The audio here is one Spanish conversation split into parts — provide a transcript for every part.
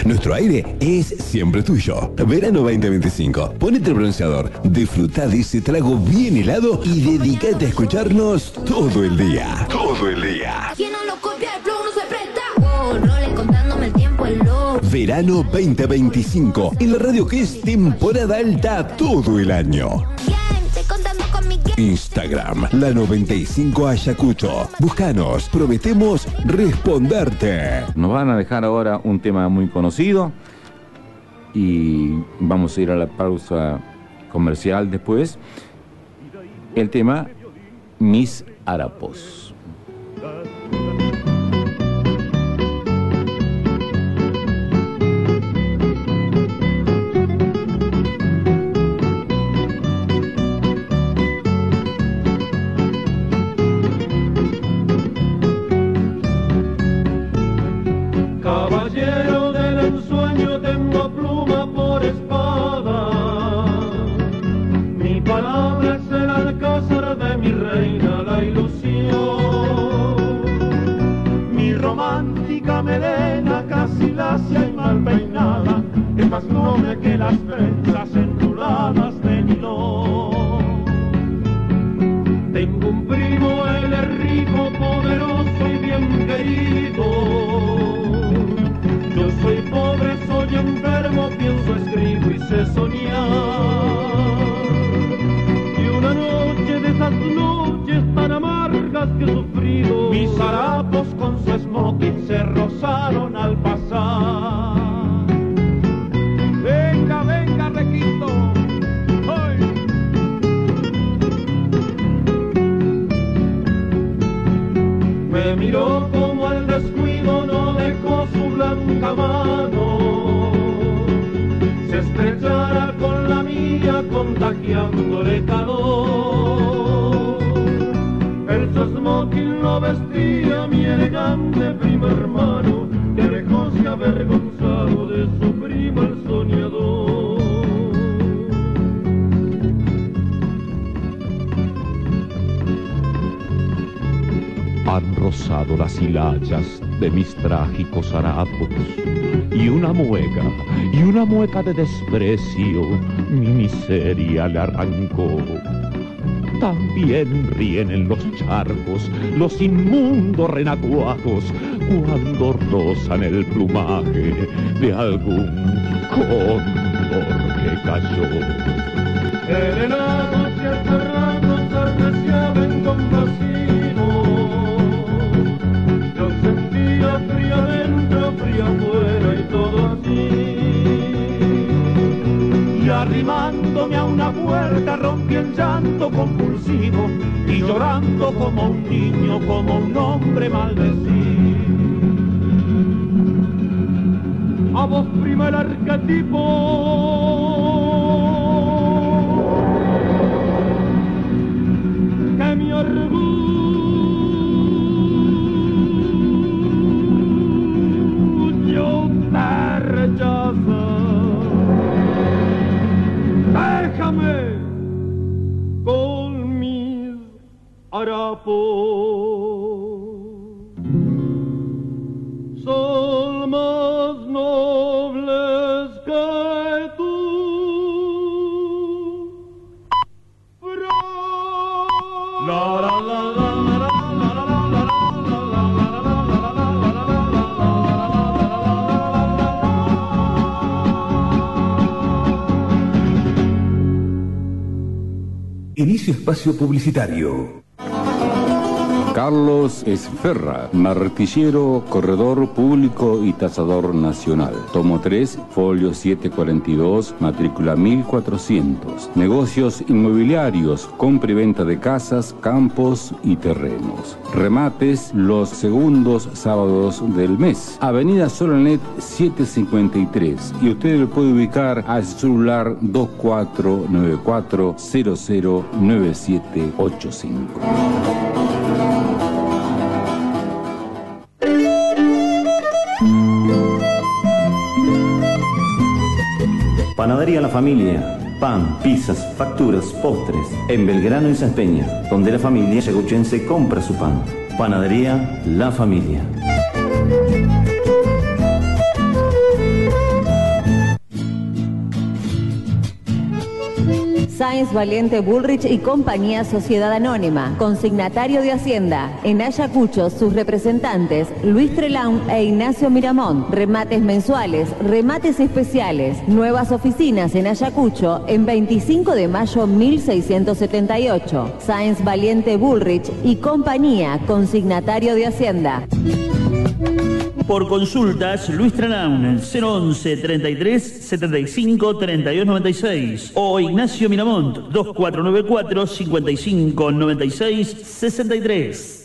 Nuestro aire es siempre tuyo. Verano 2025. Ponete el bronceador, disfruta de ese trago bien helado y dedícate a escucharnos todo el día. Todo el día. Quien no lo copia, el flow no se presta. Oh, role contándome el tiempo, el low. Verano 2025. En la radio que es temporada alta todo el año. Instagram, la 95 Ayacucho. Búscanos, prometemos responderte. Nos van a dejar ahora un tema muy conocido y vamos a ir a la pausa comercial después. El tema Mis Harapos. Caballero del ensueño, tengo pluma por espada. Mi palabra es el alcázar de mi reina, la ilusión. Mi romántica melena, casi lacia y mal peinada, es más noble que las trenzas enruladas de nylon. Tengo un primo, él es rico, poderoso y bien querido. Yo soy pobre, soy enfermo, pienso, escribo y sé soñar. Y una noche de esas noches tan amargas que he sufrido, mis harapos con su smoking se rozaron al pasar. Venga, venga, requinto. ¡Ay! Me miró como al descuido, no dejó su blanca mano, se estrechara con la mía contagiándole calor. El su smoking lo vestía mi elegante primo hermano, que alejóse avergonzado de su primo el soñador. Han rozado las hilayas de mis trágicos harapos, y una mueca de desprecio mi miseria le arrancó. También ríen en los charcos los inmundos renacuajos cuando rozan el plumaje de algún cóndor que cayó. El helado cierto rato se arreciaba en compasivo. Yo sentía frío adentro, frío afuera y todo así. Y arrimándome a una puerta rompí el llanto compulsivo y llorando como un niño, como un hombre maldecido. A vos prima el arquetipo que mi orgullo te rechaza. Déjame con mis harapos. Son más nobles que tú. La la la la la la la la Inicio espacio publicitario. Carlos Esferra, martillero, corredor público y tasador nacional. Tomo 3, folio 742, matrícula 1400. Negocios inmobiliarios, compra y venta de casas, campos y terrenos. Remates los segundos sábados del mes. Avenida Solanet 753. Y usted lo puede ubicar a su celular 2494-009785. Panadería La Familia. Pan, pizzas, facturas, postres. En Belgrano y Saspeña, donde la familia yaguchense compra su pan. Panadería La Familia. Sáenz Valiente Bullrich y Compañía Sociedad Anónima, consignatario de Hacienda. En Ayacucho, sus representantes Luis Trelaun e Ignacio Miramón. Remates mensuales, remates especiales. Nuevas oficinas en Ayacucho en 25 de mayo 1678. Sáenz Valiente Bullrich y Compañía, consignatario de Hacienda. Por consultas, Luis Trelaun, 011 33 75 32 96 o Ignacio Miramont, 2494 55 96 63.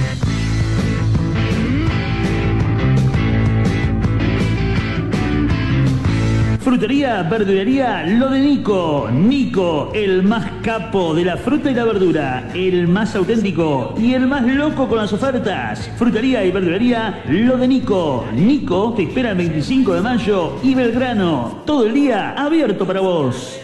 Frutería, verdulería, lo de Nico. Nico, el más capo de la fruta y la verdura, el más auténtico y el más loco con las ofertas. Frutería y verdulería, lo de Nico. Nico te espera el 25 de mayo y Belgrano. Todo el día abierto para vos.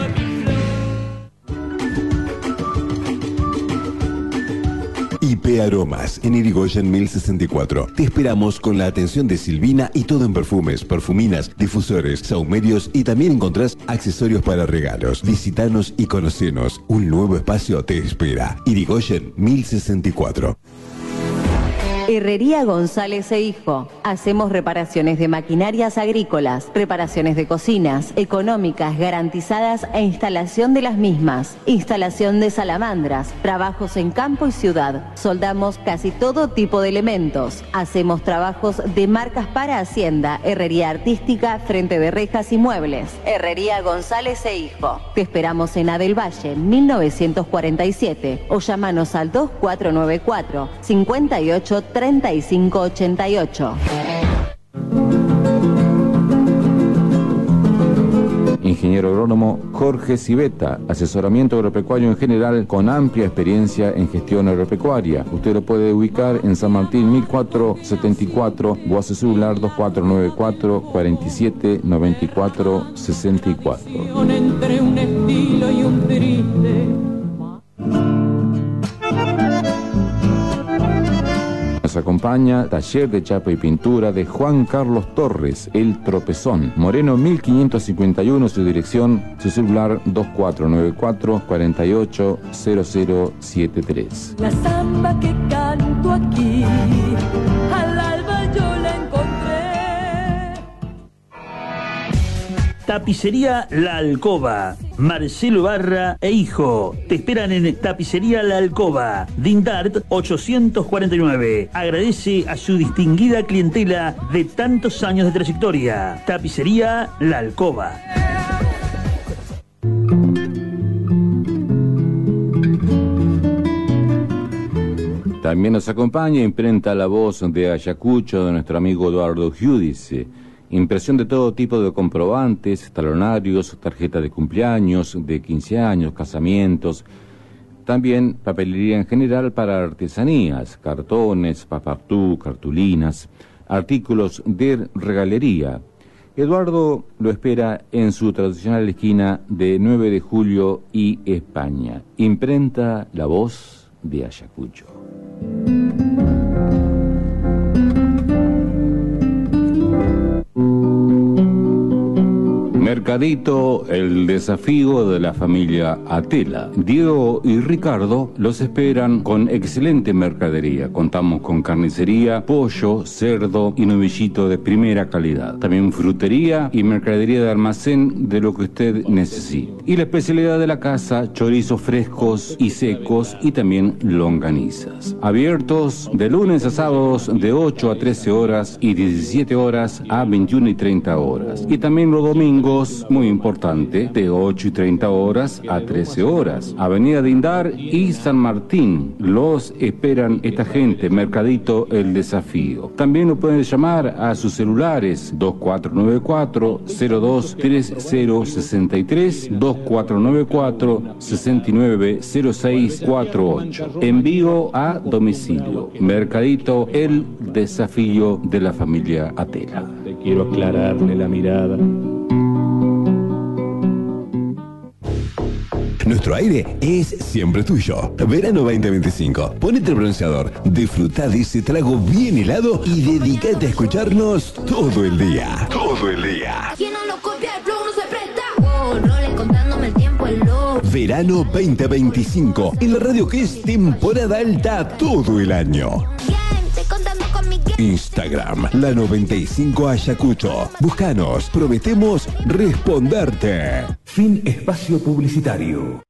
IP Aromas, en Irigoyen 1064. Te esperamos con la atención de Silvina y todo en perfumes, perfuminas, difusores, sahumerios y también encontrás accesorios para regalos. Visítanos y conocenos. Un nuevo espacio te espera. Irigoyen 1064. Herrería González e Hijo. Hacemos reparaciones de maquinarias agrícolas, reparaciones de cocinas, económicas, garantizadas e instalación de las mismas. Instalación de salamandras, trabajos en campo y ciudad. Soldamos casi todo tipo de elementos. Hacemos trabajos de marcas para Hacienda, herrería artística, frente de rejas y muebles. Herrería González e Hijo. Te esperamos en Adel Valle, 1947 o llámanos al 2494 58 3588. Ingeniero agrónomo Jorge Civeta, asesoramiento agropecuario en general con amplia experiencia en gestión agropecuaria. Usted lo puede ubicar en San Martín 1474 o a su celular 2494 47 94 64. Entre un estilo y un triste. Nos acompaña Taller de Chapa y Pintura de Juan Carlos Torres, El Tropezón. Moreno 1551, su dirección, su celular 2494 480073. La samba que canto aquí, al alba yo la encontré. Tapicería La Alcoba, Marcelo Barra e Hijo. Te esperan en Tapicería La Alcoba, Dindart 849. Agradece a su distinguida clientela de tantos años de trayectoria. Tapicería La Alcoba. También nos acompaña Imprenta La Voz de Ayacucho, de nuestro amigo Eduardo Giudice. Impresión de todo tipo de comprobantes, talonarios, tarjetas de cumpleaños, de 15 años, casamientos. También papelería en general para artesanías, cartones, papartú, cartulinas, artículos de regalería. Eduardo lo espera en su tradicional esquina de 9 de julio y España. Imprenta La Voz de Ayacucho. Mercadito, el desafío de la familia Atela. Diego y Ricardo los esperan con excelente mercadería. Contamos con carnicería, pollo, cerdo y novillito de primera calidad. También frutería y mercadería de almacén de lo que usted necesite. Y la especialidad de la casa, chorizos frescos y secos y también longanizas. Abiertos de lunes a sábados de 8 a 13 horas y 17 horas a 21 y 30 horas. Y también los domingos, muy importante, de 8 y 30 horas a 13 horas. Avenida Dindar y San Martín. Los esperan esta gente. Mercadito El Desafío. También lo pueden llamar a sus celulares 2494 023063 2494 690648. Envío a domicilio. Mercadito El Desafío de la familia Atela. Te quiero aclararle la mirada. Nuestro aire es siempre tuyo. Verano 2025. Ponete el bronceador, disfruta de ese trago bien helado y dedícate a escucharnos todo el día. Todo el día. Quien no lo copia, el flow no se presta. Wow, roles contándome el tiempo, el loco. Verano 2025, en la radio que es temporada alta todo el año. Instagram, la 95 Ayacucho. Búscanos, prometemos responderte. Fin espacio publicitario.